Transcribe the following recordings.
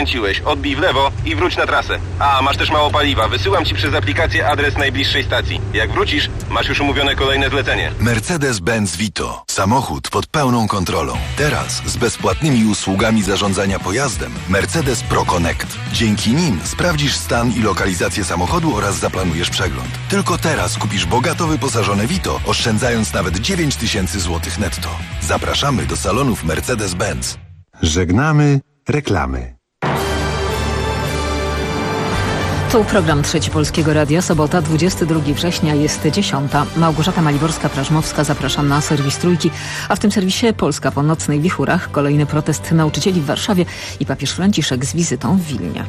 skręciłeś, odbij w lewo i wróć na trasę. A, masz też mało paliwa. Wysyłam ci przez aplikację adres najbliższej stacji. Jak wrócisz, masz już umówione kolejne zlecenie. Mercedes-Benz Vito. Samochód pod pełną kontrolą. Teraz z bezpłatnymi usługami zarządzania pojazdem Mercedes Pro Connect. Dzięki nim sprawdzisz stan i lokalizację samochodu oraz zaplanujesz przegląd. Tylko teraz kupisz bogato wyposażone Vito, oszczędzając nawet 9 000 złotych netto. Zapraszamy do salonów Mercedes-Benz. Żegnamy reklamy. Tu program Trzeci Polskiego Radia, sobota, 22 września, jest 10. Małgorzata Maliborska-Prażmowska, zapraszam na serwis Trójki, a w tym serwisie Polska po nocnych wichurach, kolejny protest nauczycieli w Warszawie i papież Franciszek z wizytą w Wilnie.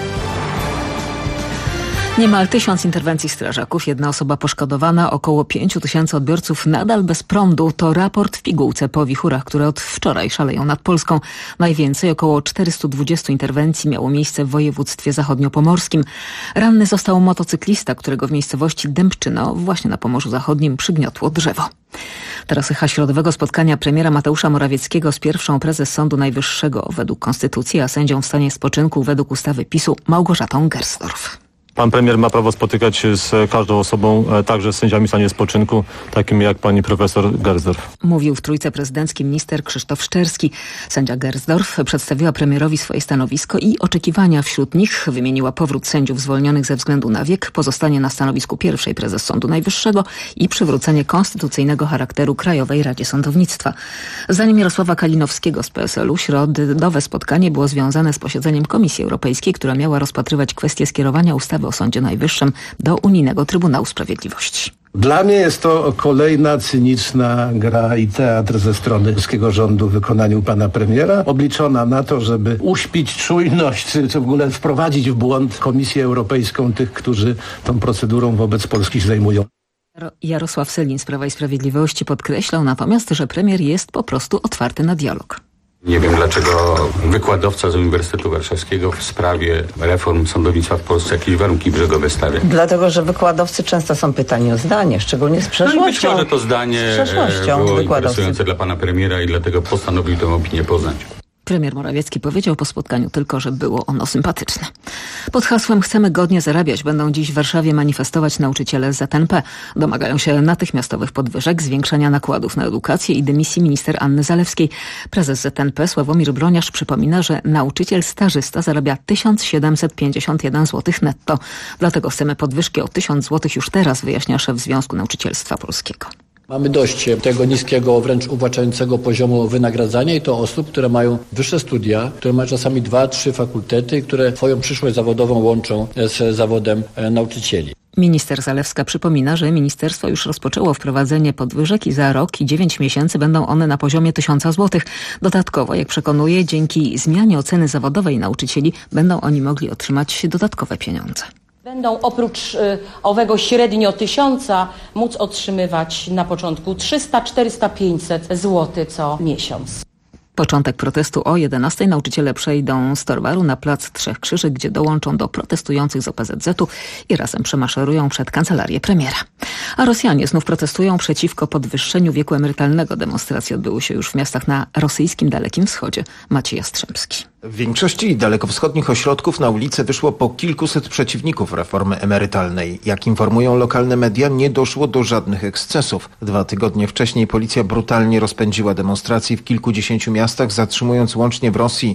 Niemal 1000 interwencji strażaków, 1 osoba poszkodowana, około 5000 odbiorców nadal bez prądu. To raport w pigułce po wichurach, które od wczoraj szaleją nad Polską. Najwięcej, około 420 interwencji miało miejsce w województwie zachodniopomorskim. Ranny został motocyklista, którego w miejscowości Dębczyno, właśnie na Pomorzu Zachodnim, przygniotło drzewo. Teraz echa środowego spotkania premiera Mateusza Morawieckiego z pierwszą prezes Sądu Najwyższego według konstytucji, a sędzią w stanie spoczynku według ustawy PiS-u Małgorzatą Gersdorf. Pan premier ma prawo spotykać się z każdą osobą, także z sędziami w stanie spoczynku, takimi jak pani profesor Gersdorf. Mówił w Trójce Prezydenckiej minister Krzysztof Szczerski. Sędzia Gersdorf przedstawiła premierowi swoje stanowisko i oczekiwania wśród nich. Wymieniła powrót sędziów zwolnionych ze względu na wiek, pozostanie na stanowisku pierwszej prezes Sądu Najwyższego i przywrócenie konstytucyjnego charakteru Krajowej Radzie Sądownictwa. Zdaniem Jarosława Kalinowskiego z PSL-u środowe spotkanie było związane z posiedzeniem Komisji Europejskiej, która miała rozpatrywać kwestię skierowania ustawy o Sądzie Najwyższym do Unijnego Trybunału Sprawiedliwości. Dla mnie jest to kolejna cyniczna gra i teatr ze strony polskiego rządu w wykonaniu pana premiera, obliczona na to, żeby uśpić czujność, czy w ogóle wprowadzić w błąd Komisję Europejską tych, którzy tą procedurą wobec Polski się zajmują. Jarosław Sellin z Prawa i Sprawiedliwości podkreślał natomiast, że premier jest po prostu otwarty na dialog. Nie wiem, dlaczego wykładowca z Uniwersytetu Warszawskiego w sprawie reform sądownictwa w Polsce jakieś warunki brzegowe stawia. Dlatego, że wykładowcy często są pytani o zdanie, szczególnie z przeszłością. No i być może to zdanie było interesujące dla pana premiera i dlatego postanowił tę opinię poznać. Premier Morawiecki powiedział po spotkaniu tylko, że było ono sympatyczne. Pod hasłem "Chcemy godnie zarabiać" będą dziś w Warszawie manifestować nauczyciele z ZNP. Domagają się natychmiastowych podwyżek, zwiększenia nakładów na edukację i dymisji minister Anny Zalewskiej. Prezes ZNP Sławomir Broniarz przypomina, że nauczyciel stażysta zarabia 1751 zł netto. Dlatego chcemy podwyżki o 1000 zł już teraz, wyjaśnia szef Związku Nauczycielstwa Polskiego. Mamy dość tego niskiego, wręcz uwłaczającego poziomu wynagradzania i to osób, które mają wyższe studia, które mają czasami 2-3 fakultety, które swoją przyszłość zawodową łączą z zawodem nauczycieli. Minister Zalewska przypomina, że ministerstwo już rozpoczęło wprowadzenie podwyżek i za rok i 9 miesięcy będą one na poziomie 1000 zł. Dodatkowo, jak przekonuje, dzięki zmianie oceny zawodowej nauczycieli będą oni mogli otrzymać dodatkowe pieniądze. Będą oprócz owego średnio 1000 móc otrzymywać na początku 300, 400, 500 zł co miesiąc. Początek protestu o 11:00 nauczyciele przejdą z Torwaru na Plac Trzech Krzyży, gdzie dołączą do protestujących z OPZZ-u i razem przemaszerują przed kancelarię premiera. A Rosjanie znów protestują przeciwko podwyższeniu wieku emerytalnego. Demonstracje odbyły się już w miastach na rosyjskim Dalekim Wschodzie. Maciej Jastrzębski. W większości dalekowschodnich ośrodków na ulicę wyszło po kilkuset przeciwników reformy emerytalnej. Jak informują lokalne media, nie doszło do żadnych ekscesów. 2 tygodnie wcześniej policja brutalnie rozpędziła demonstracje w kilkudziesięciu miastach, zatrzymując łącznie w Rosji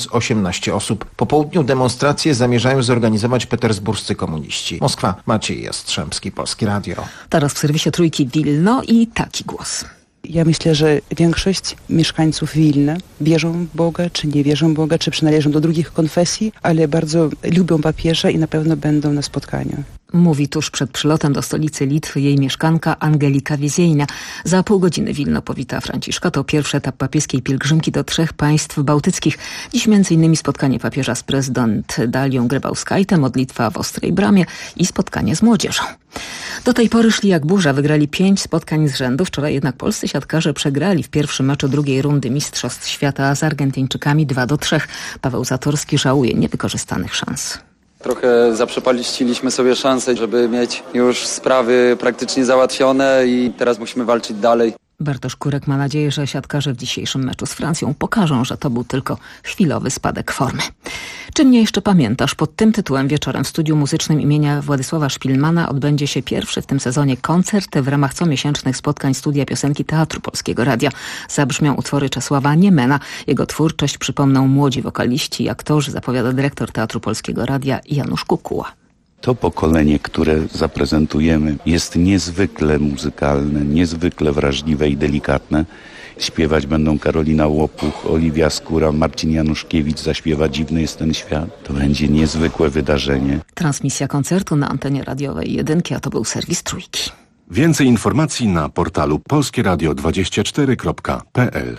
1018 osób. Po południu demonstracje zamierzają zorganizować petersburscy komuniści. Moskwa, Maciej Jastrzębski, Polskie Radio. Teraz w serwisie Trójki Wilno i taki głos. Ja myślę, że większość mieszkańców Wilna wierzą w Boga, czy nie wierzą w Boga, czy przynależą do drugich konfesji, ale bardzo lubią papieża i na pewno będą na spotkaniu. Mówi tuż przed przylotem do stolicy Litwy jej mieszkanka Angelika Wieziejna. Za pół godziny Wilno powita Franciszka. To pierwszy etap papieskiej pielgrzymki do 3 państw bałtyckich. Dziś m.in. spotkanie papieża z prezydent Dalią Grybauskaitem, modlitwa w Ostrej Bramie i spotkanie z młodzieżą. Do tej pory szli jak burza, wygrali 5 spotkań z rzędu. Wczoraj jednak polscy siatkarze przegrali w pierwszym meczu drugiej rundy Mistrzostw Świata z Argentyńczykami 2-3. Paweł Zatorski żałuje niewykorzystanych szans. Trochę zaprzepaliśmy sobie szansę, żeby mieć już sprawy praktycznie załatwione i teraz musimy walczyć dalej. Bartosz Kurek ma nadzieję, że siatkarze w dzisiejszym meczu z Francją pokażą, że to był tylko chwilowy spadek formy. Czy mnie jeszcze pamiętasz? Pod tym tytułem wieczorem w studiu muzycznym imienia Władysława Szpilmana odbędzie się pierwszy w tym sezonie koncert w ramach comiesięcznych spotkań Studia Piosenki Teatru Polskiego Radia. Zabrzmią utwory Czesława Niemena. Jego twórczość przypomną młodzi wokaliści i aktorzy, zapowiada dyrektor Teatru Polskiego Radia Janusz Kukuła. To pokolenie, które zaprezentujemy, jest niezwykle muzykalne, niezwykle wrażliwe i delikatne. Śpiewać będą Karolina Łopuch, Oliwia Skóra, Marcin Januszkiewicz zaśpiewa Dziwny jest ten świat. To będzie niezwykłe wydarzenie. Transmisja koncertu na antenie radiowej Jedynki, a to był serwis Trójki. Więcej informacji na portalu polskieradio24.pl.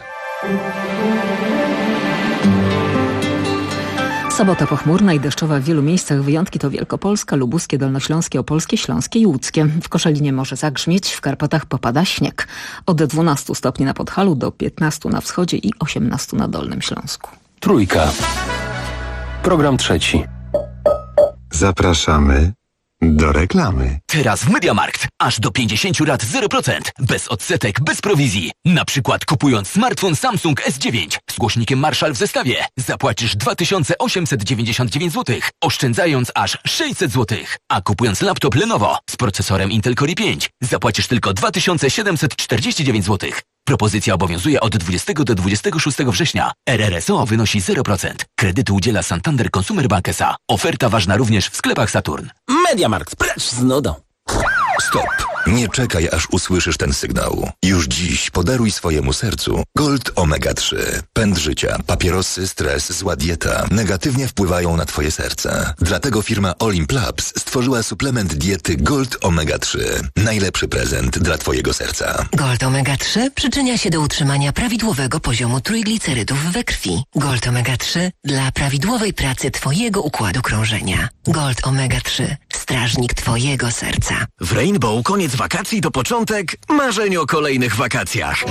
Sobota pochmurna i deszczowa w wielu miejscach. Wyjątki to Wielkopolska, Lubuskie, Dolnośląskie, Opolskie, Śląskie i Łódzkie. W Koszalinie może zagrzmieć, w Karpatach popada śnieg. Od 12 stopni na Podhalu do 15 na wschodzie i 18 na Dolnym Śląsku. Trójka. Program trzeci. Zapraszamy do reklamy. Teraz w MediaMarkt aż do 50 rat 0%. Bez odsetek, bez prowizji. Na przykład kupując smartfon Samsung S9 z głośnikiem Marshall w zestawie zapłacisz 2899 zł, oszczędzając aż 600 zł. A kupując laptop Lenovo z procesorem Intel Core i5 zapłacisz tylko 2749 zł. Propozycja obowiązuje od 20 do 26 września. RRSO wynosi 0%. Kredytu udziela Santander Consumer Bank S.A. Oferta ważna również w sklepach Saturn. MediaMarkt, precz z nudą. Stop! Nie czekaj, aż usłyszysz ten sygnał. Już dziś podaruj swojemu sercu Gold Omega 3. Pęd życia, papierosy, stres, zła dieta negatywnie wpływają na twoje serce. Dlatego firma Olimp Labs stworzyła suplement diety Gold Omega 3. Najlepszy prezent dla twojego serca. Gold Omega 3 przyczynia się do utrzymania prawidłowego poziomu trójglicerydów we krwi. Gold Omega 3 dla prawidłowej pracy twojego układu krążenia. Gold Omega 3. Strażnik twojego serca. W Rainbow koniec wakacji to początek marzeń o kolejnych wakacjach.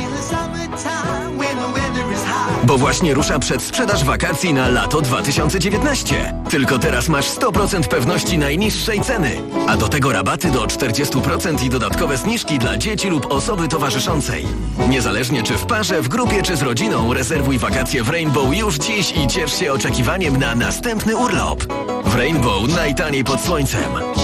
Bo właśnie rusza przedsprzedaż wakacji na lato 2019. Tylko teraz masz 100% pewności najniższej ceny. A do tego rabaty do 40% i dodatkowe zniżki dla dzieci lub osoby towarzyszącej. Niezależnie czy w parze, w grupie czy z rodziną, rezerwuj wakacje w Rainbow już dziś i ciesz się oczekiwaniem na następny urlop. W Rainbow najtaniej pod słońcem.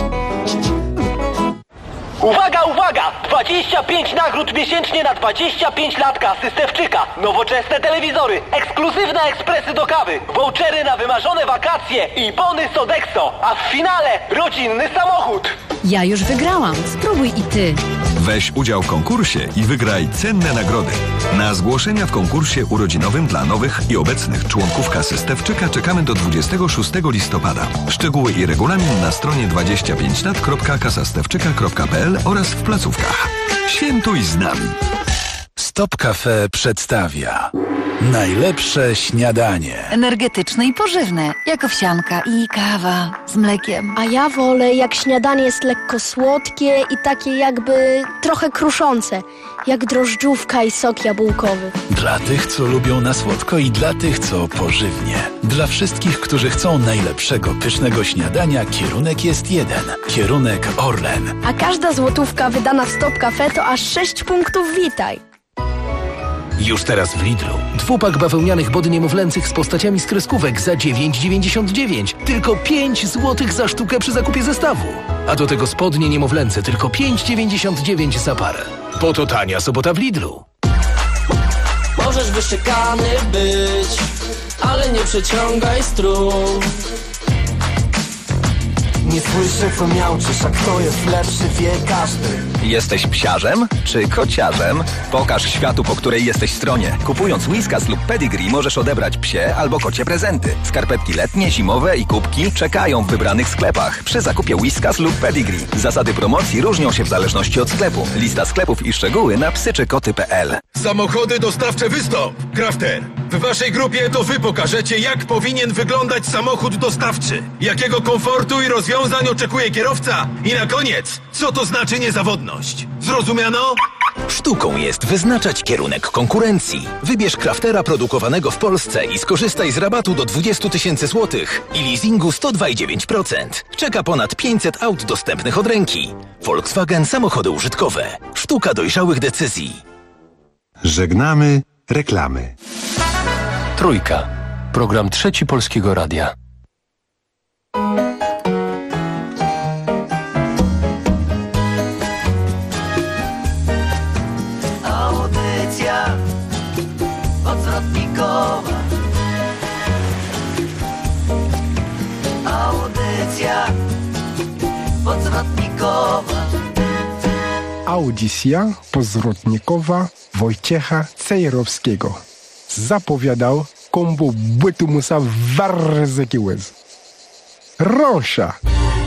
Uwaga, uwaga! 25 nagród miesięcznie na 25 lat kasy Stefczyka. Nowoczesne telewizory, ekskluzywne ekspresy do kawy, vouchery na wymarzone wakacje i bony Sodexo. A w finale rodzinny samochód. Ja już wygrałam. Spróbuj i ty. Weź udział w konkursie i wygraj cenne nagrody. Na zgłoszenia w konkursie urodzinowym dla nowych i obecnych członków kasy Stefczyka czekamy do 26 listopada. Szczegóły i regulamin na stronie 25lat.kasastewczyka.pl oraz w placówkach. Świętuj z nami. Stop Cafe przedstawia najlepsze śniadanie. Energetyczne i pożywne, jak owsianka i kawa z mlekiem. A ja wolę, jak śniadanie jest lekko słodkie i takie jakby trochę kruszące, jak drożdżówka i sok jabłkowy. Dla tych, co lubią na słodko i dla tych, co pożywnie. Dla wszystkich, którzy chcą najlepszego pysznego śniadania, kierunek jest jeden. Kierunek Orlen. A każda złotówka wydana w Stop Cafe to aż 6 punktów Witaj. Już teraz w Lidlu. 2-pak bawełnianych body niemowlęcych z postaciami z kreskówek za 9,99. Tylko 5 zł za sztukę przy zakupie zestawu. A do tego spodnie niemowlęce tylko 5,99 za parę. Po to tania sobota w Lidlu. Możesz wyszykany być, ale nie przeciągaj strun. Nie słyszę, co miałczysz, a kto jest lepszy, wie każdy. Jesteś psiarzem czy kociarzem? Pokaż światu, po której jesteś stronie. Kupując Whiskas lub Pedigree możesz odebrać psie albo kocie prezenty. Skarpetki letnie, zimowe i kubki czekają w wybranych sklepach przy zakupie Whiskas lub Pedigree. Zasady promocji różnią się w zależności od sklepu. Lista sklepów i szczegóły na psyczykoty.pl. Samochody dostawcze Wystąp. Crafter. W waszej grupie to wy pokażecie, jak powinien wyglądać samochód dostawczy. Jakiego komfortu i rozwiązań oczekuje kierowca. I na koniec, co to znaczy niezawodność. Zrozumiano? Sztuką jest wyznaczać kierunek konkurencji. Wybierz Craftera produkowanego w Polsce i skorzystaj z rabatu do 20 000 złotych i leasingu 102,9%. Czeka ponad 500 aut dostępnych od ręki. Volkswagen Samochody użytkowe. Sztuka dojrzałych decyzji. Żegnamy reklamy. Trójka. Program trzeci Polskiego Radia. Audycja odzwrotnikowa. Audycja odzwrotnikowa. Audycja pozwrotnikowa Wojciecha Cejrowskiego. Zapowiadał kombo bytu musa warzyki łez. Rosza!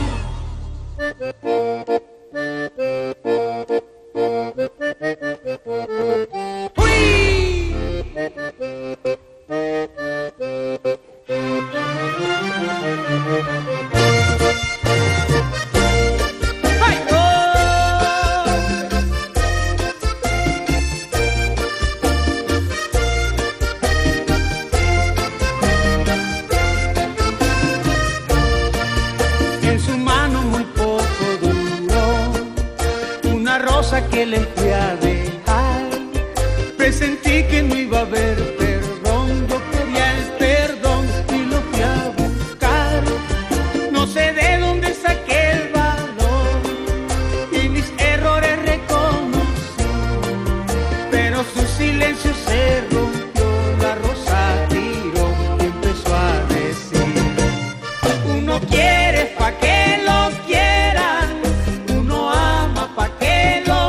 Que le fui a dejar, presentí que no iba a haber perdón, yo quería el perdón y lo fui a buscar, no sé de dónde saqué el valor y mis errores reconocí, pero su silencio se rompió, la rosa tiró y empezó a decir, uno quiere pa' que lo quieran, uno ama pa' que lo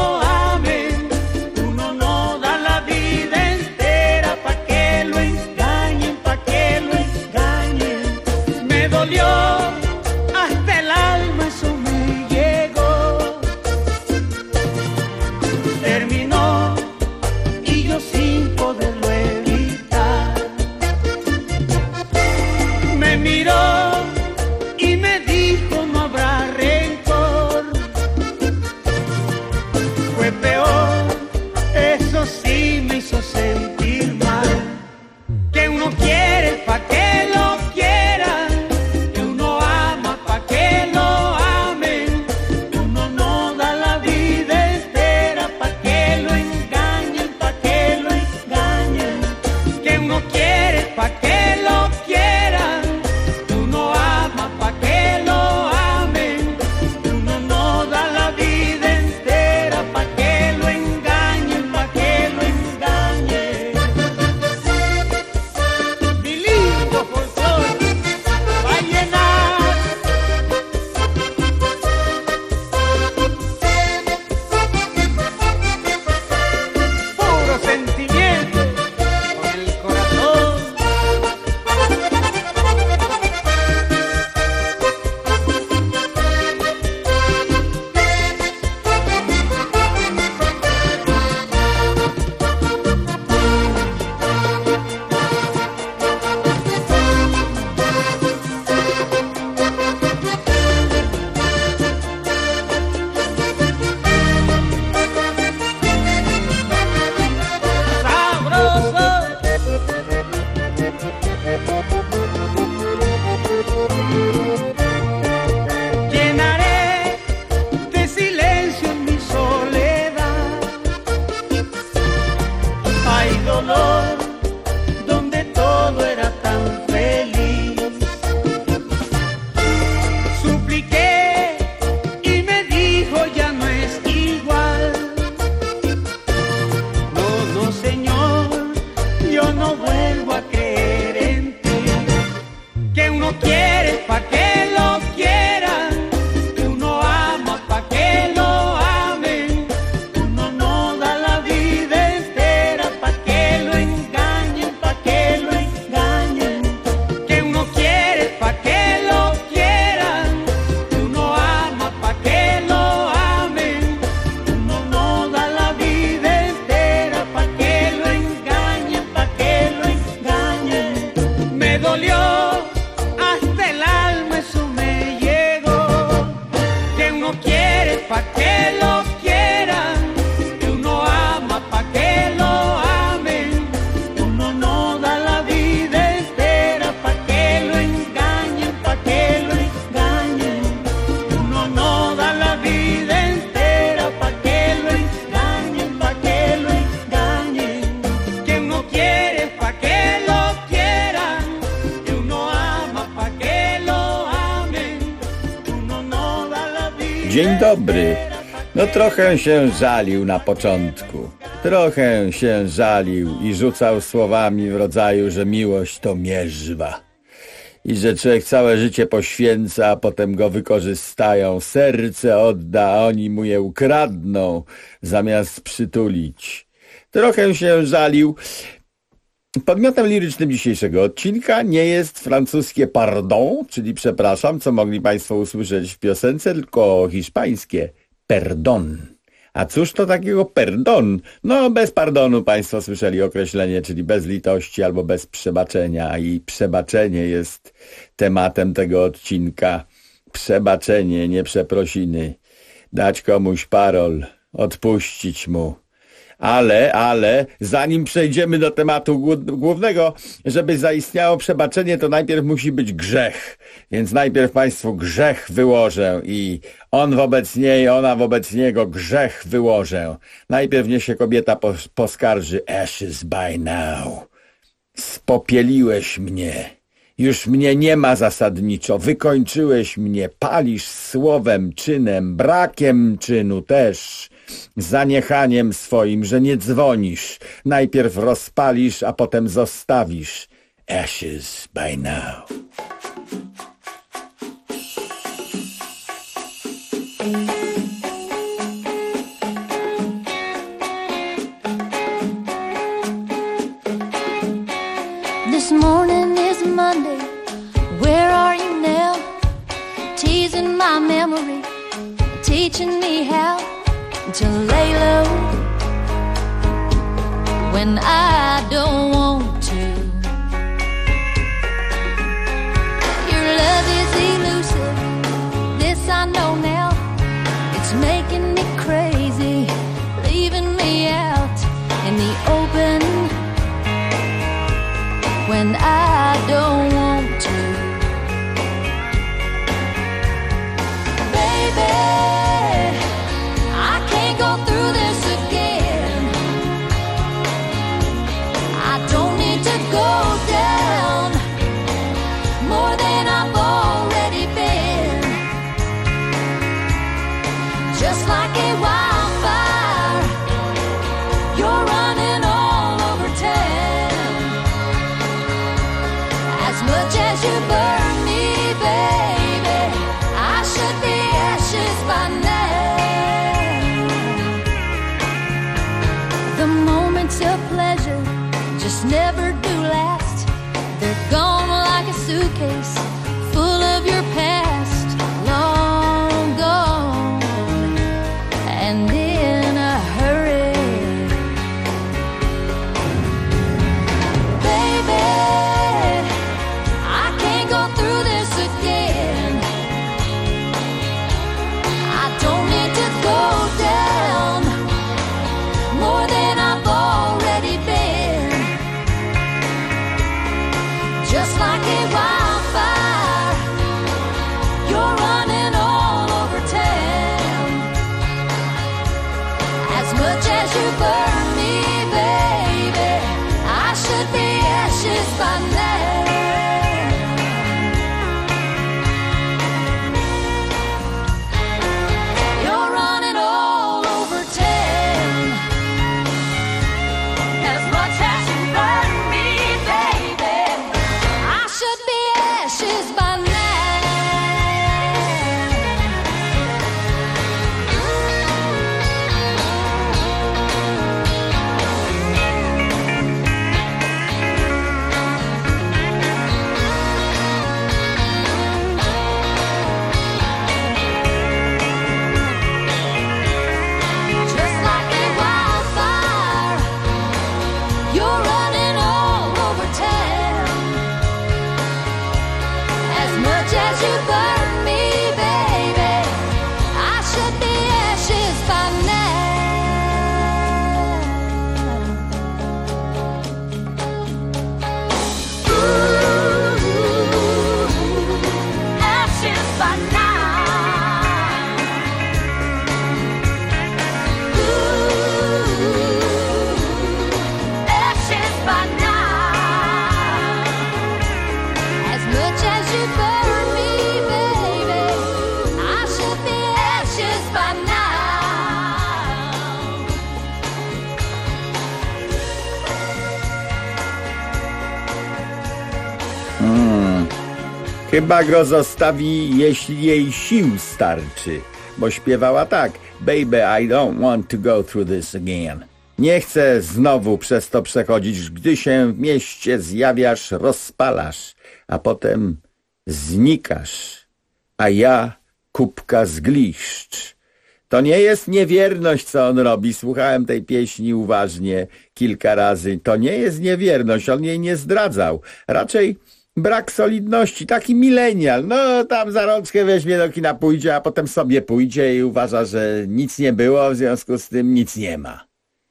hasta el alma, eso me llegó. Terminó y yo sin poderlo evitar. Me miró y me dijo no habrá rencor. Fue peor, eso sí me hizo sentir mal. Que uno quiere pa' que lo quiera. Pa' que lo quieran, uno ama pa' que lo amen, uno no da la vida entera pa' que lo engañen, pa' que lo engañen. Mi lindo folclore va a llenar puro sentimiento con el corazón. Llenaré de silencio en mi soledad. Hay dolor donde todo era tan feliz. Supliqué y me dijo ya no es igual. No, no, Señor, yo no vuelvo a creer en ti. Que uno quiere pa' que lo quieran, que uno ama pa' que lo amen, uno no da la vida entera pa' que lo engañen, pa' que lo engañen. Que uno quiere pa' que lo quieran, que uno ama pa' que lo amen, uno no da la vida entera pa' que lo engañen, pa' que lo engañen. Me dolió hasta el alma. Dzień dobry. No trochę się żalił na początku. Trochę się żalił i rzucał słowami w rodzaju, że miłość to mierzwa. I że człowiek całe życie poświęca, a potem go wykorzystają. Serce odda, a oni mu je ukradną, zamiast przytulić. Trochę się żalił. Podmiotem lirycznym dzisiejszego odcinka nie jest francuskie pardon, czyli przepraszam, co mogli Państwo usłyszeć w piosence, tylko hiszpańskie perdon. A cóż to takiego perdon? No bez pardonu Państwo słyszeli określenie, czyli bez litości albo bez przebaczenia. I przebaczenie jest tematem tego odcinka. Przebaczenie, nie przeprosiny. Dać komuś parol, odpuścić mu. Ale, zanim przejdziemy do tematu głównego, żeby zaistniało przebaczenie, to najpierw musi być grzech. Więc najpierw Państwu grzech wyłożę i on wobec niej, ona wobec niego grzech wyłożę. Najpierw niech się kobieta poskarży. Ashes by now. Spopieliłeś mnie. Już mnie nie ma zasadniczo. Wykończyłeś mnie. Palisz słowem, czynem, brakiem czynu też. Zaniechaniem swoim, że nie dzwonisz. Najpierw rozpalisz, a potem zostawisz. Ashes by now. This morning is Monday. Where are you now? Teasing my memory, teaching me how to lay low when I don't want to. Your love is elusive, this I know now. It's making me crazy, leaving me out in the open when I don't want to. Baby, I can't go through this again. I don't need to go down more than I've already been. Just like a wildfire, you're running all over town. As much as you burn me, baby, I should be ashes by now. The moments of pleasure just never do last. They're gone like a suitcase Chyba go zostawi, jeśli jej sił starczy, bo śpiewała tak: Baby, I don't want to go through this again. Nie chcę znowu przez to przechodzić. Gdy się w mieście zjawiasz, rozpalasz, a potem znikasz, a ja kubka zgliszcz. To nie jest niewierność, co on robi. Słuchałem tej pieśni uważnie kilka razy. To nie jest niewierność, on jej nie zdradzał. Raczej brak solidności, taki milenial. No tam za rączkę weźmie do kina, pójdzie, a potem sobie pójdzie i uważa, że nic nie było, w związku z tym nic nie ma.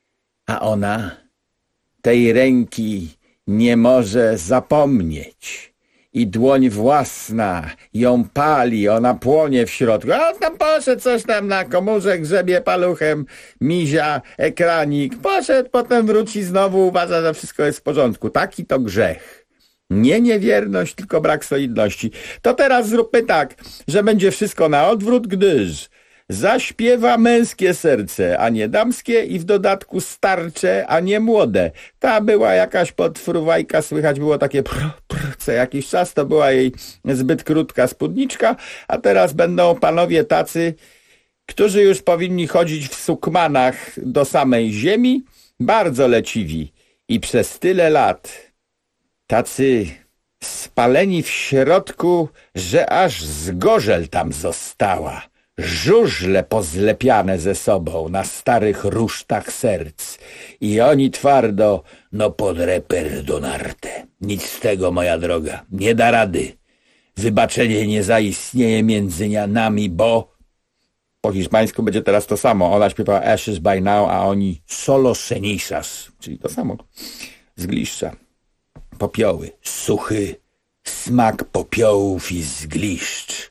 A ona tej ręki nie może zapomnieć. I dłoń własna ją pali, ona płonie w środku. A on tam poszedł, coś tam na komórze grzebie paluchem, mizia, ekranik. Poszedł, potem wróci znowu, uważa, że wszystko jest w porządku. Taki to grzech. Nie niewierność, tylko brak solidności. To teraz zróbmy tak, że będzie wszystko na odwrót, gdyż zaśpiewa męskie serce, a nie damskie, i w dodatku starcze, a nie młode. Ta była jakaś podfruwajka, słychać było takie co jakiś czas, to była jej zbyt krótka spódniczka, a teraz będą panowie tacy, którzy już powinni chodzić w sukmanach do samej ziemi, bardzo leciwi i przez tyle lat tacy spaleni w środku, że aż zgorzel tam została. Żużle pozlepiane ze sobą na starych rusztach serc. I oni twardo, no podre perdonarte. Nic z tego, moja droga, nie da rady. Wybaczenie nie zaistnieje między nami, bo po hiszpańsku będzie teraz to samo. Ona śpiewa Ashes by Now, a oni Solo cenizas, czyli to samo. Zgliszcza. Popioły, suchy smak popiołów i zgliszcz.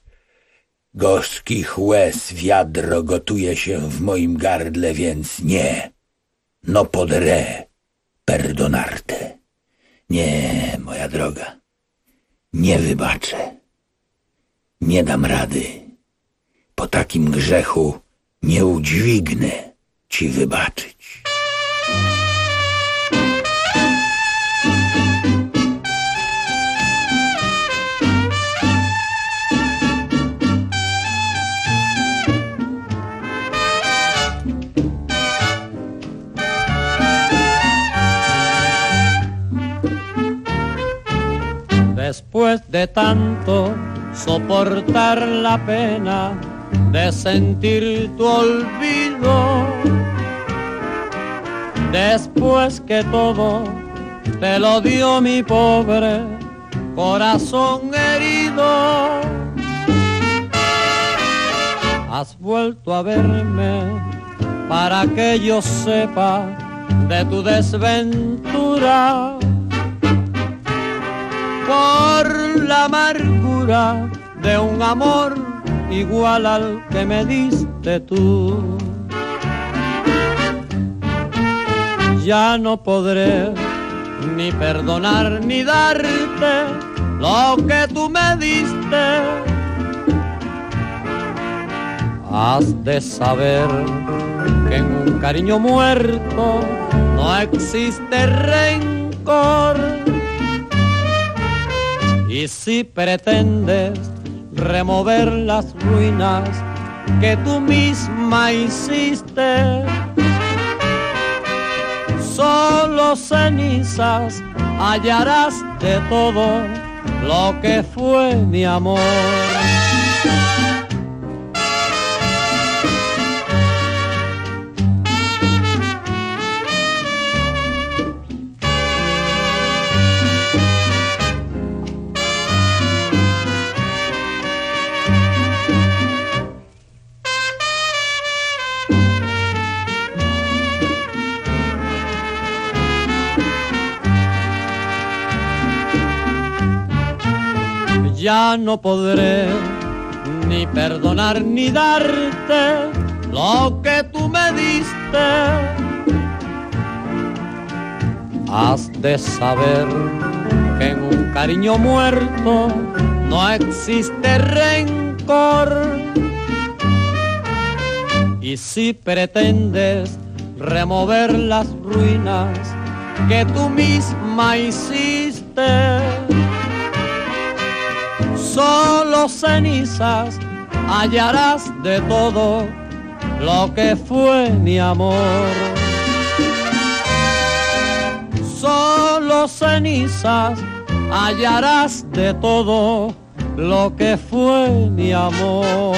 Gorzkich łez wiadro gotuje się w moim gardle, więc nie. No podre perdonarte. Nie, moja droga. Nie wybaczę. Nie dam rady. Po takim grzechu nie udźwignę ci wybaczyć. Después de tanto soportar la pena de sentir tu olvido, después que todo te lo dio mi pobre corazón herido, has vuelto a verme para que yo sepa de tu desventura. Por la amargura de un amor igual al que me diste tú. Ya no podré ni perdonar ni darte lo que tú me diste. Has de saber que en un cariño muerto no existe rencor. Y si pretendes remover las ruinas que tú misma hiciste, solo cenizas hallarás de todo lo que fue mi amor. Ya no podré ni perdonar ni darte lo que tú me diste. Has de saber que en un cariño muerto no existe rencor. Y si pretendes remover las ruinas que tú misma hiciste, solo cenizas hallarás de todo lo que fue mi amor. Solo cenizas hallarás de todo lo que fue mi amor.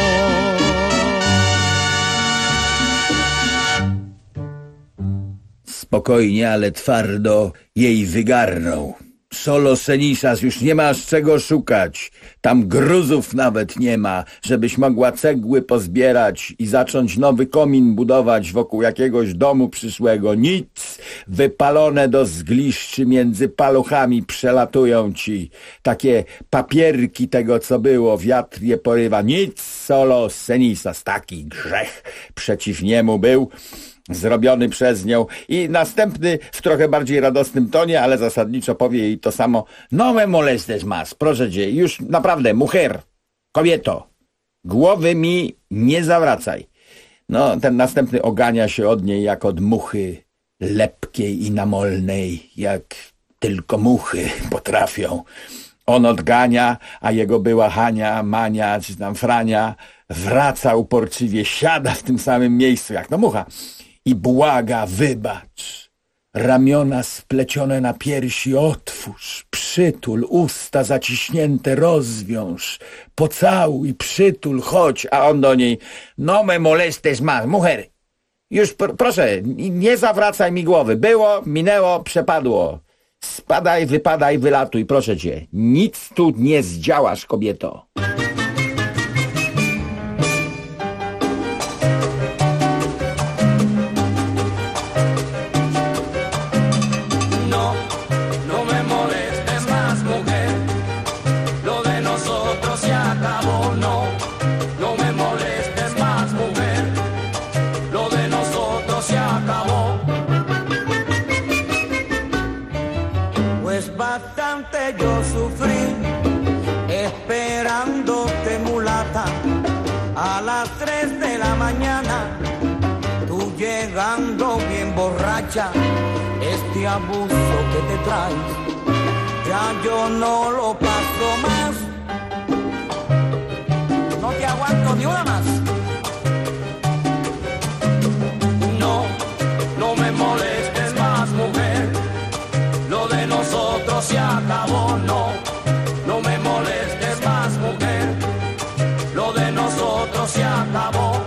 Spokojnie, ale twardo jej wygarnął. Solo cenizas, już nie masz czego szukać. Tam gruzów nawet nie ma, żebyś mogła cegły pozbierać i zacząć nowy komin budować wokół jakiegoś domu przyszłego. Nic, wypalone do zgliszczy między paluchami przelatują ci. Takie papierki tego, co było, wiatr je porywa. Nic, solo cenizas, taki grzech przeciw niemu był zrobiony przez nią. I następny w trochę bardziej radosnym tonie, ale zasadniczo powie jej to samo. No me molestes más, proszę cię, już naprawdę, mujer, kobieto, głowy mi nie zawracaj. No, ten następny ogania się od niej jak od muchy lepkiej i namolnej, jak tylko muchy potrafią. On odgania, a jego była Hania, Mania, czy tam Frania, wraca uporczywie, siada w tym samym miejscu jak no mucha i błaga, wybacz. Ramiona splecione na piersi otwórz, przytul, usta zaciśnięte rozwiąż, pocałuj, przytul, chodź, a on do niej, no me molestes más, mujer, już proszę, nie zawracaj mi głowy, było, minęło, przepadło, spadaj, wypadaj, wylatuj, proszę cię, nic tu nie zdziałasz, kobieto. Bastante yo sufrí esperándote mulata a las 3 de la mañana, tú llegando bien borracha, este abuso que te traes, ya yo no lo paso más, no te aguanto ni una más. No, no me molestes más, mujer, lo de nosotros se acabó, no, no me molestes más, mujer, lo de nosotros se acabó.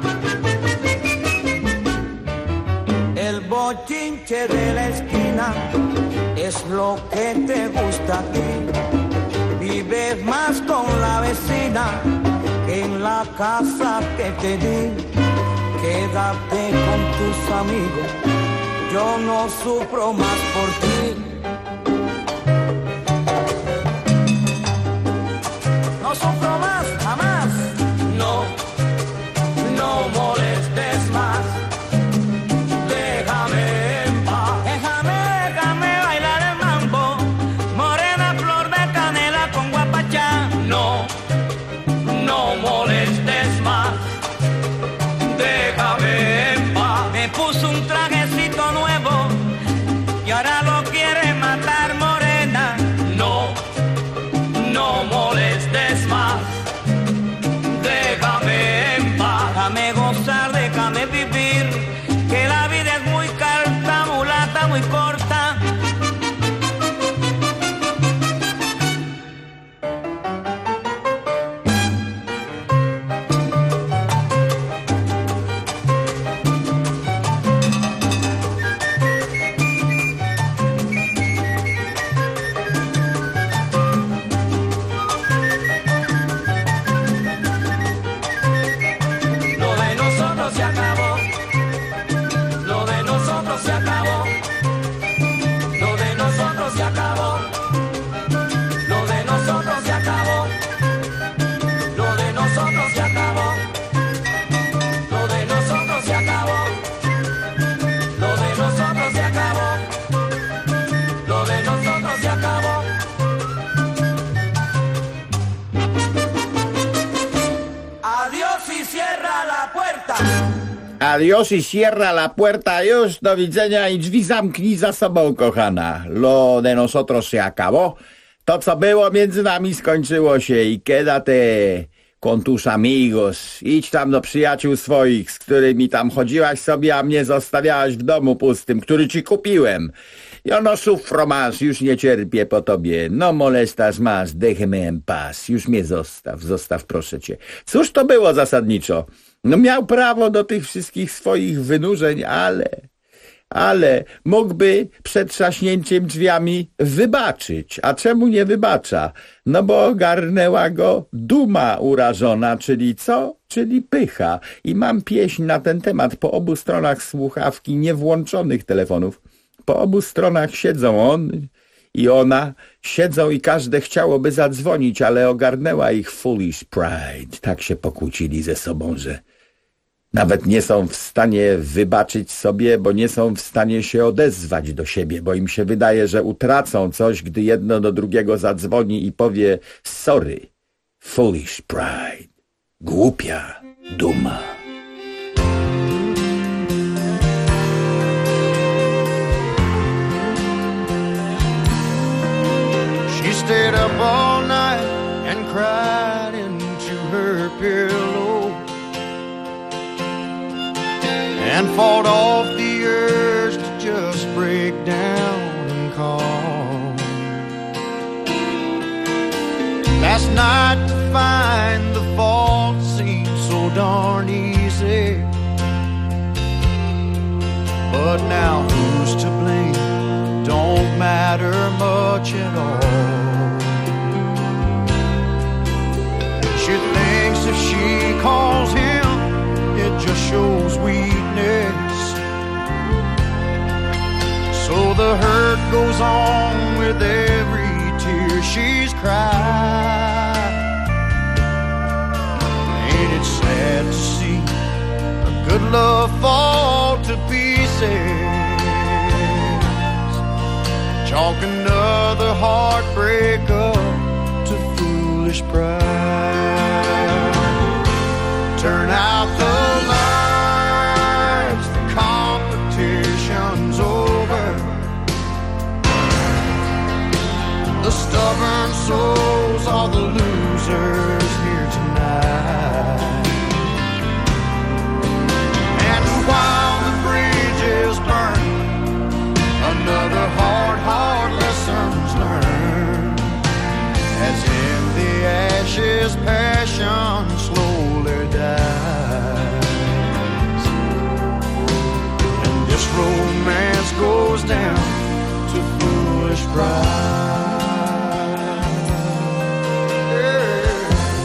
El bochinche de la esquina es lo que te gusta a ti, vives más con la vecina que en la casa que te di, quédate con tus amigos, yo no sufro más por ti. No sufro más, jamás. No, no molestes más. Déjame en paz. Déjame bailar el mambo. Morena flor de canela con guapachá. No, no molestes más. Déjame en paz. Me puso un trajecito nuevo y ahora lo quiere matar, morena. No, no molestes más. Déjame en paz. Déjame gozar, déjame vivir, que la vida es muy corta, mulata, muy corta. Adios i cierra la puerta, już do widzenia i drzwi zamknij za sobą, kochana. Lo de nosotros se acabó. To, co było między nami, skończyło się i quédate con tus amigos. Idź tam do przyjaciół swoich, z którymi tam chodziłaś sobie, a mnie zostawiałaś w domu pustym, który ci kupiłem. Yo no sufro más, już nie cierpię po tobie. No molestas más, déjeme en paz. Już mnie zostaw, proszę cię. Cóż to było zasadniczo? No miał prawo do tych wszystkich swoich wynurzeń, ale mógłby przed trzaśnięciem drzwiami wybaczyć. A czemu nie wybacza? No bo ogarnęła go duma urażona, czyli co? Czyli pycha. I mam pieśń na ten temat. Po obu stronach słuchawki niewłączonych telefonów. Po obu stronach siedzą on i ona. Siedzą i każde chciałoby zadzwonić, ale ogarnęła ich foolish pride. Tak się pokłócili ze sobą, że nawet nie są w stanie wybaczyć sobie, bo nie są w stanie się odezwać do siebie, bo im się wydaje, że utracą coś, gdy jedno do drugiego zadzwoni i powie sorry, foolish pride, głupia duma. She stayed up all night and cried into her pillow and fought off the urge to just break down and call. Last night to find the fault seemed so darn easy, but now who's to blame don't matter much at all. She thinks if she calls him, it just shows weakness. So the hurt goes on with every tear she's cried. Ain't it sad to see a good love fall to pieces? Chalk another heartbreak up to foolish pride. Turn out the lights, the competition's over. The stubborn souls are the losers here tonight. And while the bridge is burning, another hard lesson's learned. As in the ashes, passion slowly dies, and this romance goes down to foolish pride. Yeah.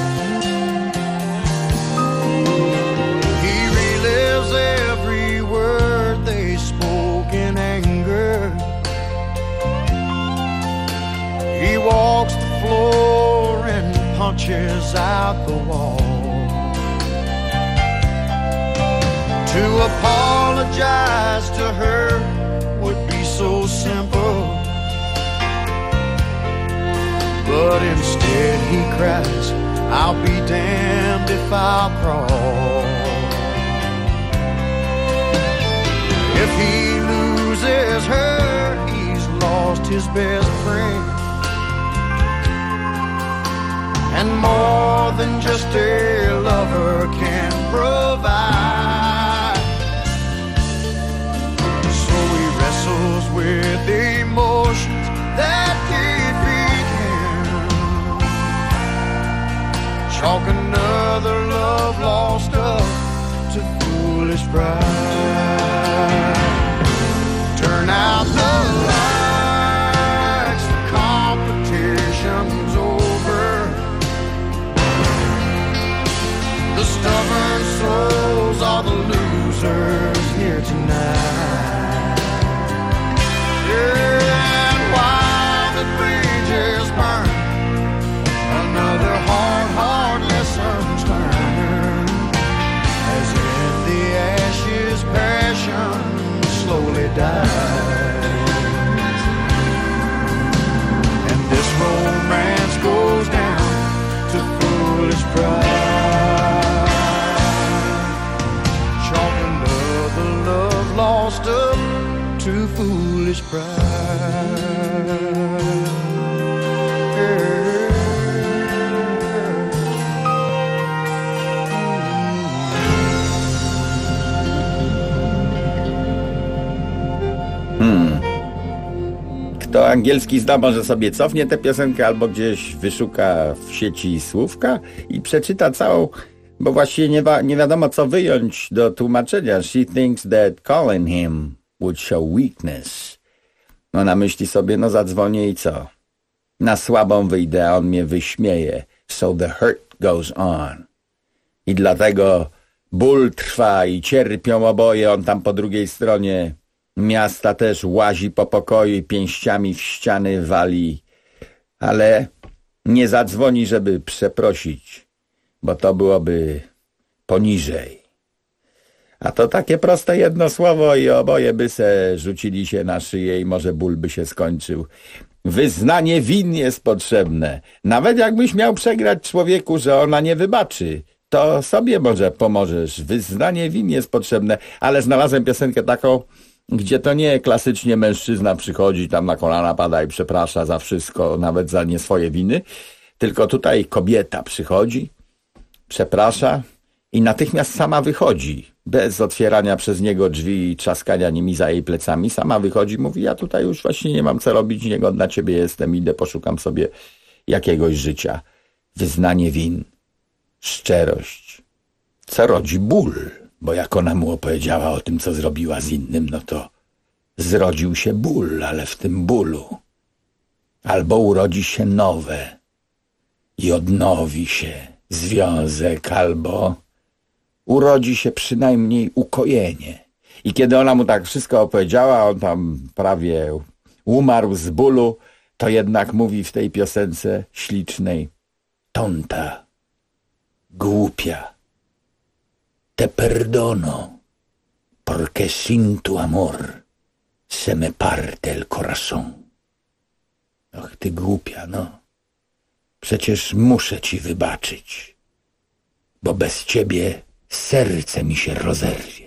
He relives every word they spoke in anger. He walks the floor and punches out the wall. To apologize to her would be so simple, but instead he cries, I'll be damned if I'll crawl. If he loses her, he's lost his best friend, and more than just a lover can provide. So he wrestles with emotions that defeat him. Chalk another love lost up to foolish pride. Turn out the lights, the competition's over. The stubborn souls are the losers here tonight. Yeah, and while the bridges burn, another hard lesson's learned. As in the ashes, passion slowly dies. angielski zna, może sobie cofnie tę piosenkę albo gdzieś wyszuka w sieci słówka i przeczyta całą, bo właściwie nie wiadomo co wyjąć do tłumaczenia. She thinks that calling him would show weakness. Ona myśli sobie, no zadzwonię i co? Na słabą wyjdę, a on mnie wyśmieje. So the hurt goes on. I dlatego ból trwa i cierpią oboje. On tam po drugiej stronie miasta też łazi po pokoju i pięściami w ściany wali. Ale nie zadzwoni, żeby przeprosić, bo to byłoby poniżej. A to takie proste jedno słowo i oboje by se rzucili się na szyję i może ból by się skończył. Wyznanie win jest potrzebne. Nawet jakbyś miał przegrać człowieku, że ona nie wybaczy, to sobie może pomożesz. Wyznanie win jest potrzebne. Ale znalazłem piosenkę taką, gdzie to nie klasycznie mężczyzna przychodzi, tam na kolana pada i przeprasza za wszystko, nawet za nie swoje winy, tylko tutaj kobieta przychodzi, przeprasza i natychmiast sama wychodzi, bez otwierania przez niego drzwi i trzaskania nimi za jej plecami. Sama wychodzi, mówi, ja tutaj już właśnie nie mam co robić, niegodna ciebie jestem, idę, poszukam sobie jakiegoś życia. Wyznanie win, szczerość, co rodzi ból, bo jak ona mu opowiedziała o tym, co zrobiła z innym, no to zrodził się ból, ale w tym bólu albo urodzi się nowe i odnowi się związek, albo urodzi się przynajmniej ukojenie. I kiedy ona mu tak wszystko opowiedziała, on tam prawie umarł z bólu, to jednak mówi w tej piosence ślicznej: tonta, głupia, te perdono, porque sin tu amor se me parte el corazón. Och, ty głupia, no. Przecież muszę ci wybaczyć, bo bez ciebie serce mi się rozerwie.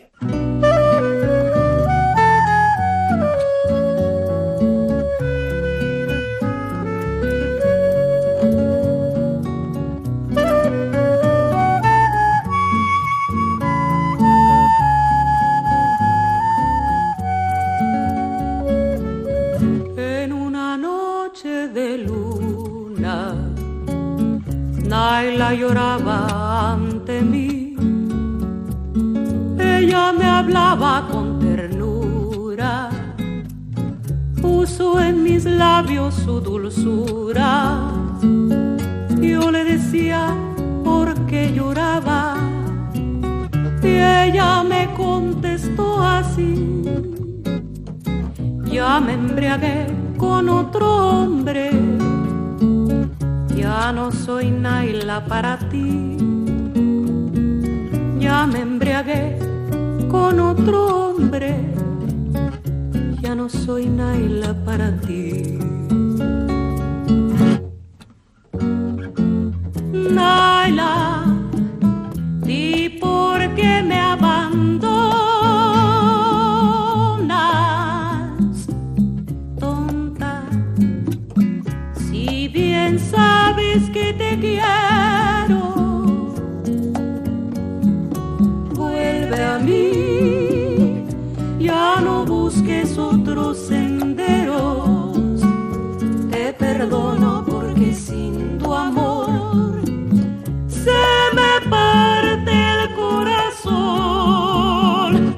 Naila lloraba ante mí, ella me hablaba con ternura, puso en mis labios su dulzura. Yo le decía por qué lloraba y ella me contestó así: ya me embriagué con otro hombre, ya no soy Naila para ti. Ya me embriagué con otro hombre, ya no soy Naila para ti. Naila, di por qué me abandonas, tonta, si bien sabes que te quiero. Vuelve a mí, ya no busques otros senderos. Te perdono porque sin tu amor se me parte el corazón.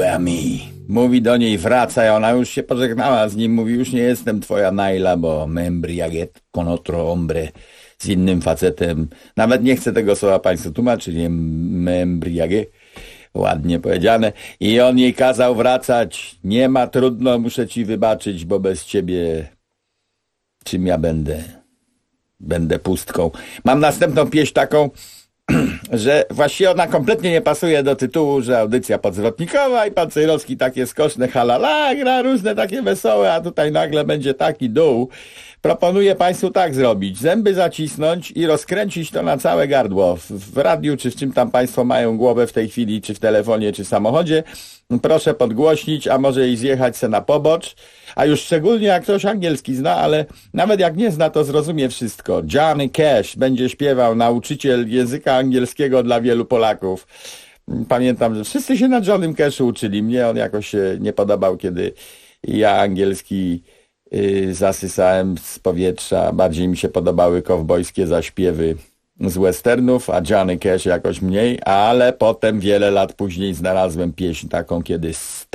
Bellamy. Mówi do niej wracaj, ona już się pożegnała z nim, mówi już nie jestem twoja Naila, bo me embriagué con otro hombre, z innym facetem. Nawet nie chcę tego słowa państwu tłumaczyć, me embriagué, ładnie powiedziane. I on jej kazał wracać, nie ma, trudno, muszę ci wybaczyć, bo bez ciebie czym ja będę? Będę pustką. Mam następną pieśń taką, że właściwie ona kompletnie nie pasuje do tytułu, że audycja podzwrotnikowa i pan Cejrowski takie skoczne halala, gra różne takie wesołe, a tutaj nagle będzie taki dół. Proponuję państwu tak zrobić, zęby zacisnąć i rozkręcić to na całe gardło. W radiu, czy w czym tam państwo mają głowę w tej chwili, czy w telefonie, czy w samochodzie, proszę podgłośnić, a może i zjechać se na pobocz, a już szczególnie jak ktoś angielski zna, ale nawet jak nie zna, to zrozumie wszystko. Johnny Cash będzie śpiewał, nauczyciel języka angielskiego dla wielu Polaków. Pamiętam, że wszyscy się na Johnnym Cashu uczyli. Mnie on jakoś się nie podobał, kiedy ja angielski zasysałem z powietrza. Bardziej mi się podobały kowbojskie zaśpiewy z westernów, a Johnny Cash jakoś mniej, ale potem wiele lat później znalazłem pieśń taką, kiedy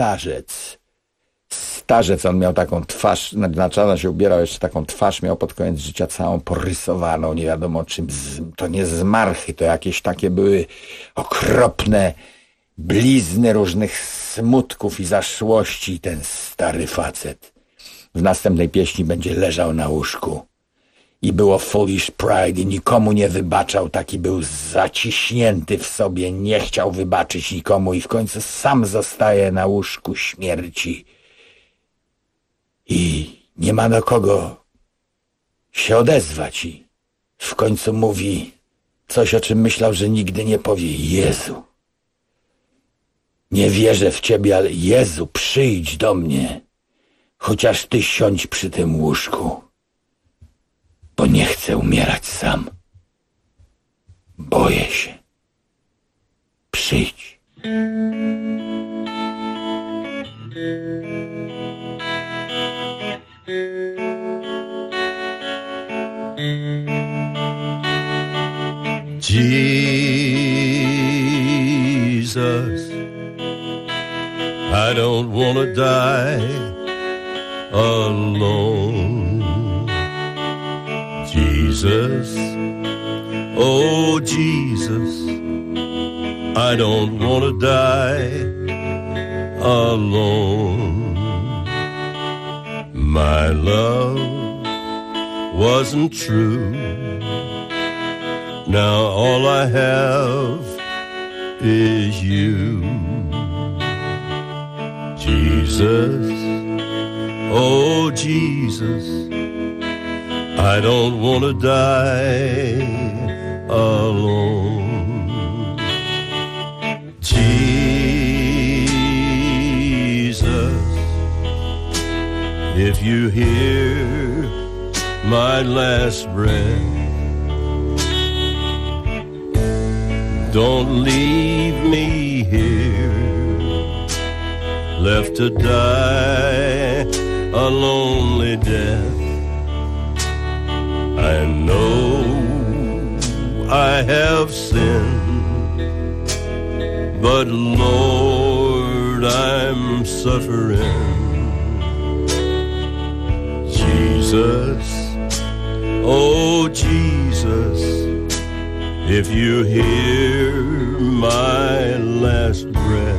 starzec, on miał taką twarz, na czarno się ubierał, jeszcze taką twarz miał pod koniec życia całą porysowaną, nie wiadomo czym, to nie zmarchy, to jakieś takie były okropne blizny różnych smutków i zaszłości, ten stary facet. W następnej pieśni będzie leżał na łóżku i było foolish pride i nikomu nie wybaczał, taki był zaciśnięty w sobie, nie chciał wybaczyć nikomu i w końcu sam zostaje na łóżku śmierci i nie ma do kogo się odezwać i w końcu mówi coś, o czym myślał, że nigdy nie powie. Jezu, nie wierzę w ciebie, ale Jezu, przyjdź do mnie, chociaż ty siądź przy tym łóżku, bo nie chcę umierać sam. Boję się. Przyjdź. Jesus, I don't want to die alone. Jesus, oh Jesus, I don't want to die alone. My love wasn't true. Now all I have is you. Jesus, oh Jesus, I don't want to die alone. Jesus, if you hear my last breath, don't leave me here, left to die a lonely death. I know I have sinned, but Lord, I'm suffering. Jesus, oh Jesus, if you hear my last breath,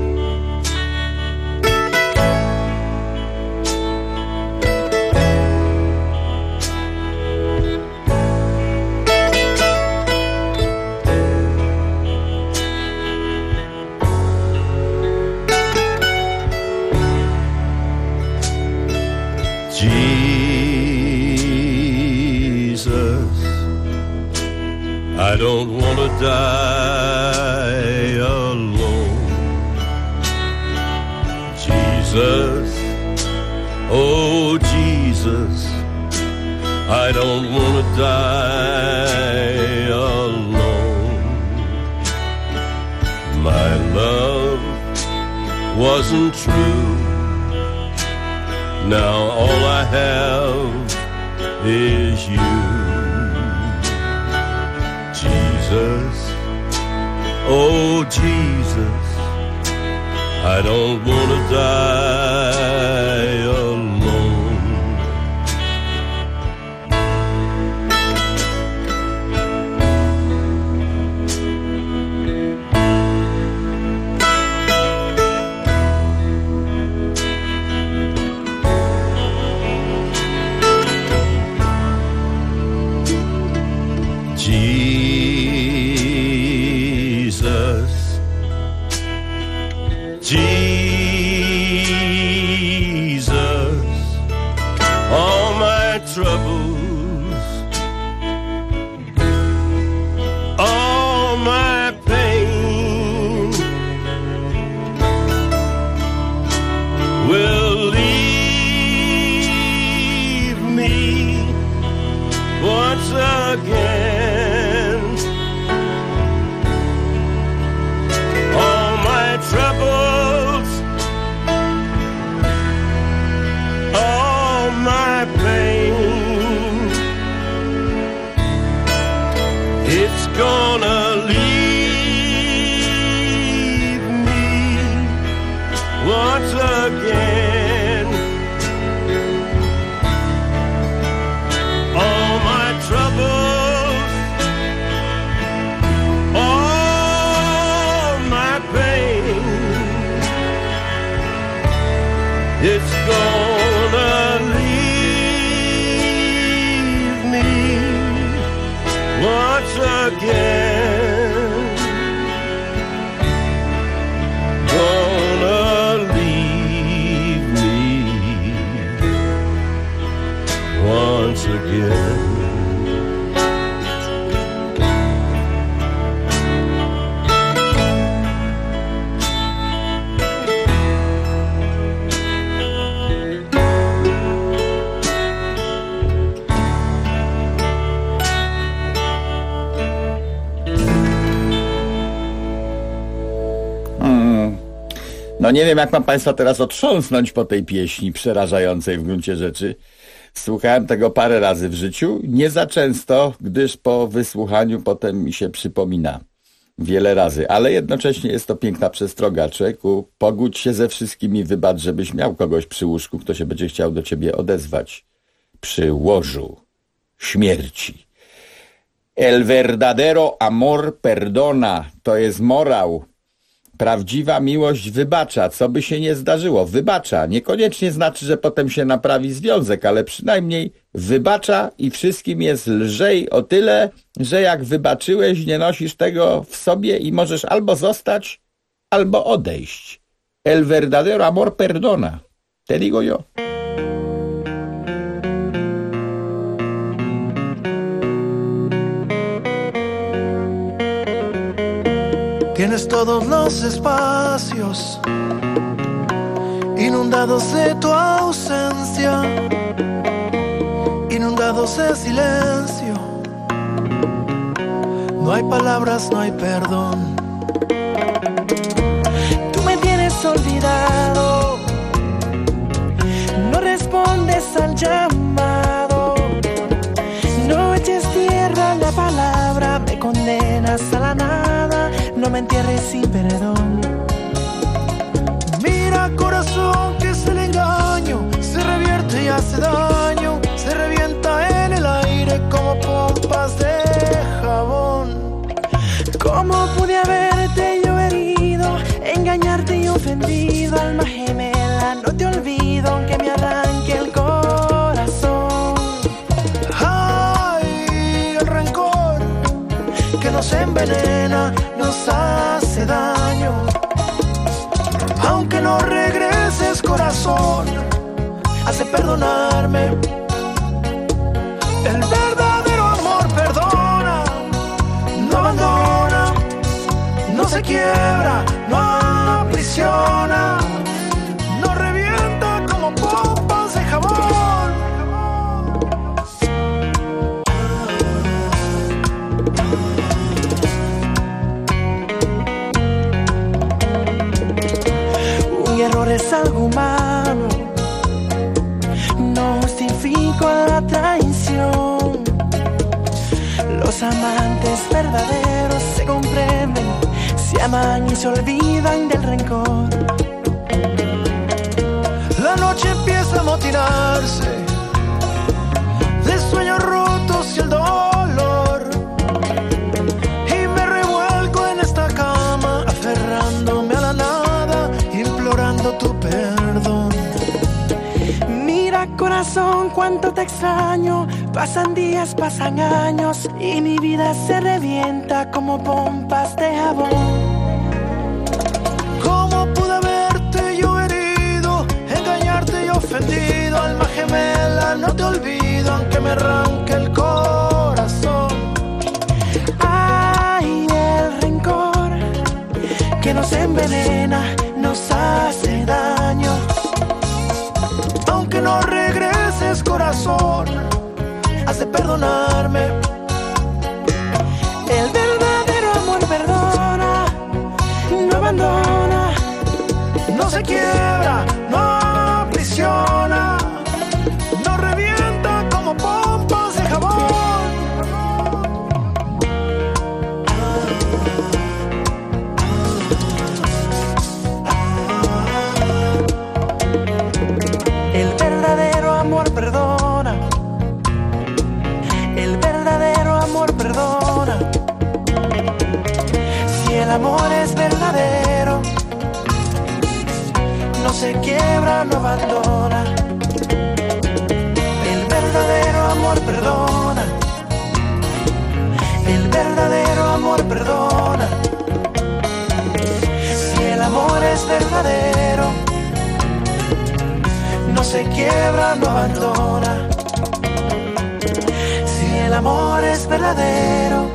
I don't want to die alone. Jesus, oh Jesus, I don't want to die alone. My love wasn't true. Now all I have is you. Jesus, oh Jesus, I don't wanna die alone. Jesus, all my troubles, all my pain will leave me once again. All my troubles, all my pain, it's gonna leave me once again. All my troubles, all my pain, it's gonna leave me once again. Gonna leave me once again. No nie wiem, jak mam Państwa teraz otrząsnąć po tej pieśni przerażającej w gruncie rzeczy. Słuchałem tego parę razy w życiu, nie za często, gdyż po wysłuchaniu potem mi się przypomina wiele razy, ale jednocześnie jest to piękna przestroga. Człowieku, pogódź się ze wszystkimi, wybacz, żebyś miał kogoś przy łóżku, kto się będzie chciał do ciebie odezwać. Przy łożu śmierci. El verdadero amor perdona, to jest morał. Prawdziwa miłość wybacza, co by się nie zdarzyło. Wybacza. Niekoniecznie znaczy, że potem się naprawi związek, ale przynajmniej wybacza i wszystkim jest lżej o tyle, że jak wybaczyłeś, nie nosisz tego w sobie i możesz albo zostać, albo odejść. El verdadero amor perdona. Te digo yo. Tienes todos los espacios inundados de tu ausencia, inundados de silencio. No hay palabras, no hay perdón. Tú me tienes olvidado, no respondes al llamado, no eches tierra a la palabra, me condenas a la nada. No me entierres sin perdón. Mira, corazón, que es el engaño, se revierte y hace daño, se revienta en el aire como pompas de jabón. ¿Cómo pude haberte yo herido, engañarte y ofendido? Alma gemela, no te olvido aunque me arranque el corazón. Ay, el rencor que nos envenena, nos hace daño. Aunque no regreses, corazón, hace perdonarme. El verdadero amor perdona, no abandona, no se quiebra, no aprisiona, no revienta como pompas de jabón. Un error es algo humano, no justifico la traición. Los amantes verdaderos se comprenden, se aman y se olvidan del rencor. noche empieza a amotinarse de sueños rotos y el dolor, y me revuelco en esta cama aferrándome a la nada, implorando tu perdón. Mira, corazón, cuánto te extraño. Pasan días, pasan años y mi vida se revienta como pompas de jabón. ¿Cómo pude verte yo herido, engañarte y ofendido? Alma gemela, no te olvido aunque me arranque el corazón. Ay, el rencor que nos envenena, nos hace daño. Aunque no regreses, corazón, has de perdonarme. El verdadero amor perdona, no abandona, no se quiebra, no aprisiona, no revienta como pompas de jabón. El verdadero amor perdona, el verdadero amor perdona. Si el amor es verdadero, no se quiebra, no abandona. El verdadero amor perdona, el verdadero amor perdona. Si el amor es verdadero, no se quiebra, no abandona. Si el amor es verdadero,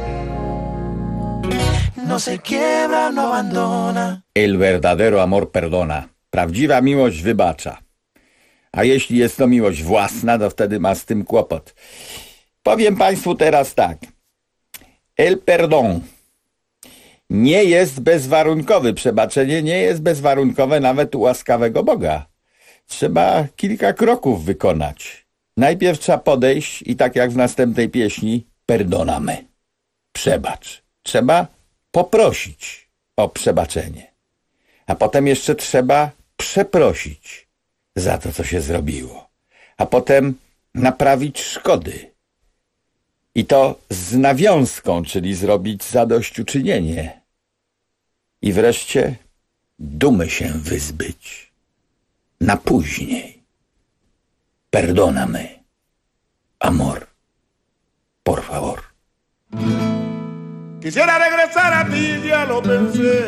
no se quiebra, no abandona. El verdadero amor perdona. Prawdziwa miłość wybacza. A jeśli jest to miłość własna, to wtedy ma z tym kłopot. Powiem Państwu teraz tak. El perdón nie jest bezwarunkowy. Przebaczenie nie jest bezwarunkowe nawet u łaskawego Boga. Trzeba kilka kroków wykonać. Najpierw trzeba podejść i tak jak w następnej pieśni, perdonamy. Przebacz. Trzeba poprosić o przebaczenie. A potem jeszcze trzeba przeprosić za to, co się zrobiło. A potem naprawić szkody. I to z nawiązką, czyli zrobić zadośćuczynienie. I wreszcie dumy się wyzbyć. Na później. Perdóname, amor, por favor. Quisiera regresar a ti, ya lo pensé.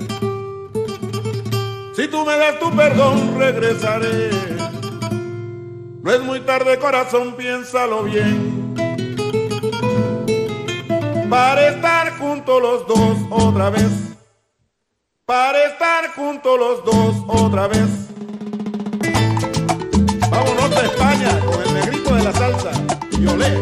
Si tú me das tu perdón, regresaré. No es muy tarde, corazón, piénsalo bien. Para estar juntos los dos otra vez. Para estar juntos los dos otra vez. Vámonos a España con el negrito de la salsa, Violet.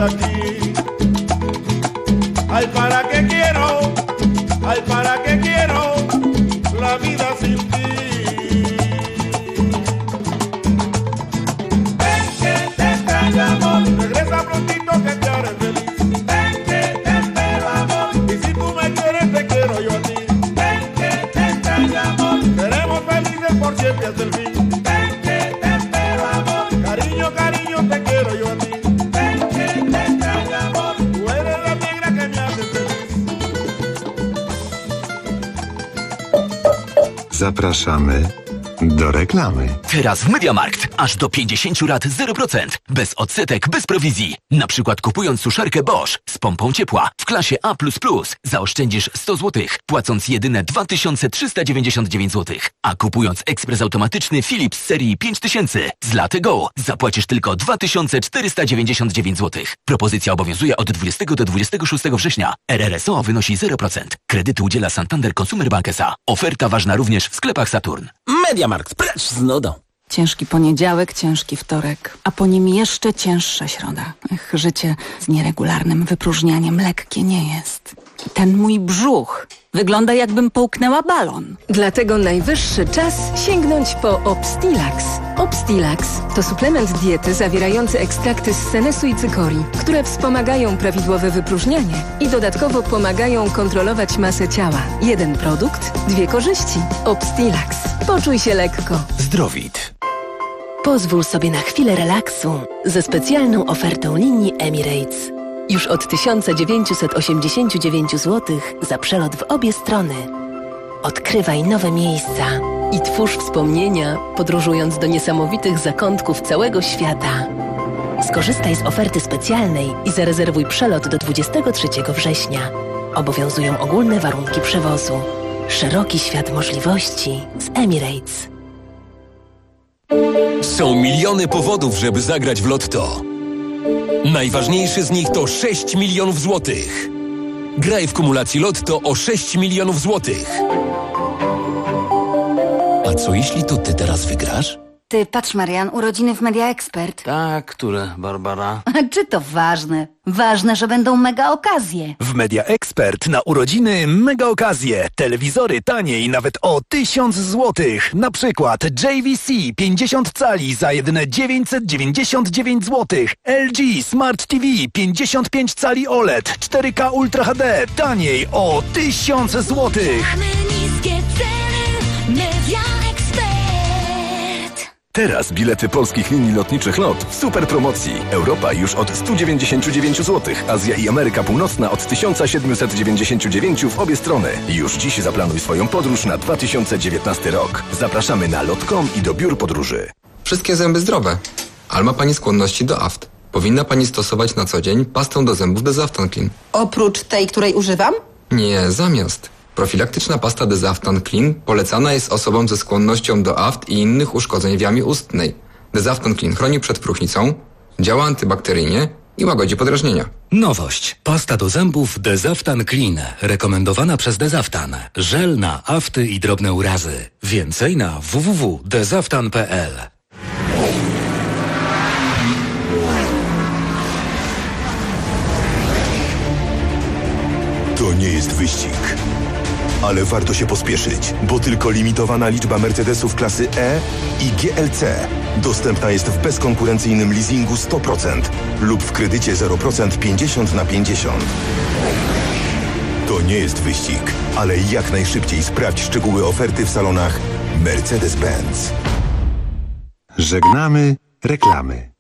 aquí. Ay, ¿para qué quiero? Ay, ¿para qué quiero la vida sin ti? Ven que te extraño, amor, regresa prontito que te haré feliz. Ven que te espero, amor, y si tú me quieres te quiero yo a ti. Ven que te extraño, amor, seremos felices por siempre hasta el fin. Ven que te espero, amor, cariño, cariño, te quiero yo a ti. Ven que te extraño, amor, tú eres la negra que me hace feliz. Zapraszamy do reklamy. Teraz w MediaMarkt aż do 50 rat 0%. Bez odsetek, bez prowizji. Na przykład kupując suszarkę Bosch z pompą ciepła w klasie A++ zaoszczędzisz 100 zł, płacąc jedyne 2399 zł. A kupując ekspres automatyczny Philips serii 5000 z Latte Go zapłacisz tylko 2499 zł. Propozycja obowiązuje od 20 do 26 września. RRSO wynosi 0%. Kredyty udziela Santander Consumer Bank S.A. Oferta ważna również w sklepach Saturn. MediaMarkt, precz z nudą. Ciężki poniedziałek, ciężki wtorek, a po nim jeszcze cięższa środa. Życie z nieregularnym wypróżnianiem lekkie nie jest. Ten mój brzuch wygląda, jakbym połknęła balon. Dlatego najwyższy czas sięgnąć po Obstilax. Obstilax to suplement diety zawierający ekstrakty z senesu i cykorii, które wspomagają prawidłowe wypróżnianie i dodatkowo pomagają kontrolować masę ciała. Jeden produkt, dwie korzyści. Obstilax. Poczuj się lekko. Zdrowit. Pozwól sobie na chwilę relaksu ze specjalną ofertą linii Emirates. Już od 1989 zł za przelot w obie strony. Odkrywaj nowe miejsca i twórz wspomnienia, podróżując do niesamowitych zakątków całego świata. Skorzystaj z oferty specjalnej i zarezerwuj przelot do 23 września. Obowiązują ogólne warunki przewozu. Szeroki świat możliwości z Emirates. Są miliony powodów, żeby zagrać w Lotto. Najważniejszy z nich to 6 milionów złotych. Graj w kumulacji Lotto o 6 milionów złotych. A co jeśli to ty teraz wygrasz? Ty, patrz Marian, urodziny w Media Expert. Tak, które, Barbara? Czy to ważne? Ważne, że będą mega okazje. W Media Expert na urodziny mega okazje. Telewizory taniej nawet o 1000 złotych. Na przykład JVC 50 cali za jedyne 999 złotych. LG Smart TV 55 cali OLED 4K Ultra HD taniej o 1000 złotych. Mamy niskie ceny, Media Expert. Teraz bilety polskich linii lotniczych LOT w super promocji. Europa już od 199 zł, Azja i Ameryka Północna od 1799 w obie strony. Już dziś zaplanuj swoją podróż na 2019 rok. Zapraszamy na lot.com i do biur podróży. Wszystkie zęby zdrowe, ale ma Pani skłonności do aft. Powinna Pani stosować na co dzień pastę do zębów Desaftan Clean. Oprócz tej, której używam? Nie, zamiast. Profilaktyczna pasta Desaftan Clean polecana jest osobom ze skłonnością do aft i innych uszkodzeń w jamie ustnej. Desaftan Clean chroni przed próchnicą, działa antybakteryjnie i łagodzi podrażnienia. Nowość. Pasta do zębów Desaftan Clean. Rekomendowana przez Desaftan. Żel na afty i drobne urazy. Więcej na www.desaftan.pl. To nie jest wyścig. Ale warto się pospieszyć, bo tylko limitowana liczba Mercedesów klasy E i GLC dostępna jest w bezkonkurencyjnym leasingu 100% lub w kredycie 0% 50/50. To nie jest wyścig, ale jak najszybciej sprawdź szczegóły oferty w salonach Mercedes-Benz. Żegnamy reklamy.